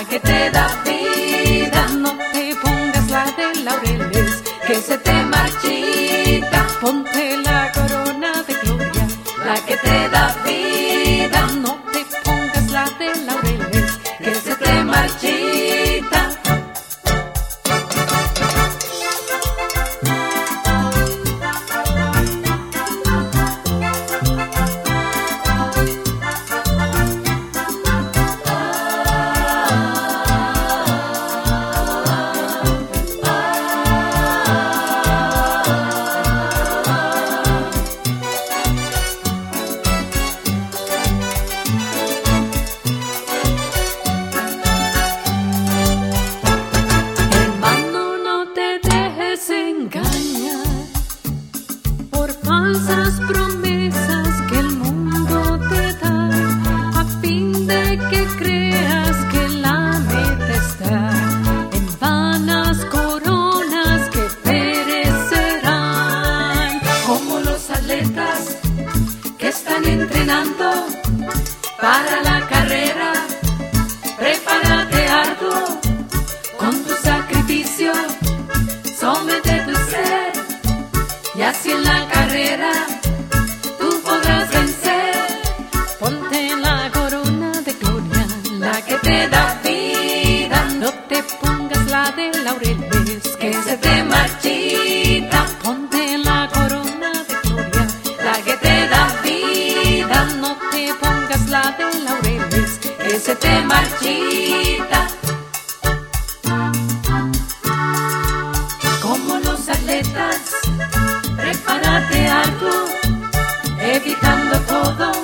la que te da vida. No te pongas la de laureles, que se te marchita. Ponte la corona de gloria, la que te da vida. No te pongas la de laureles, que se te marchita. Falsas promesas que el mundo te da, a fin de que creas que la meta está en vanas coronas que perecerán. Como los atletas que están entrenando para la carrera, prepárate arduo con tu sacrificio, somete tu ser, y así en la carrera tú podrás vencer. Ponte la corona de gloria, La que te da vida. no te pongas la de laureles, Que se te marchita. ponte la corona de gloria, La que te da vida. no te pongas la de laureles, Que se te marchita. Como los atletas, prepárate algo, evitando todo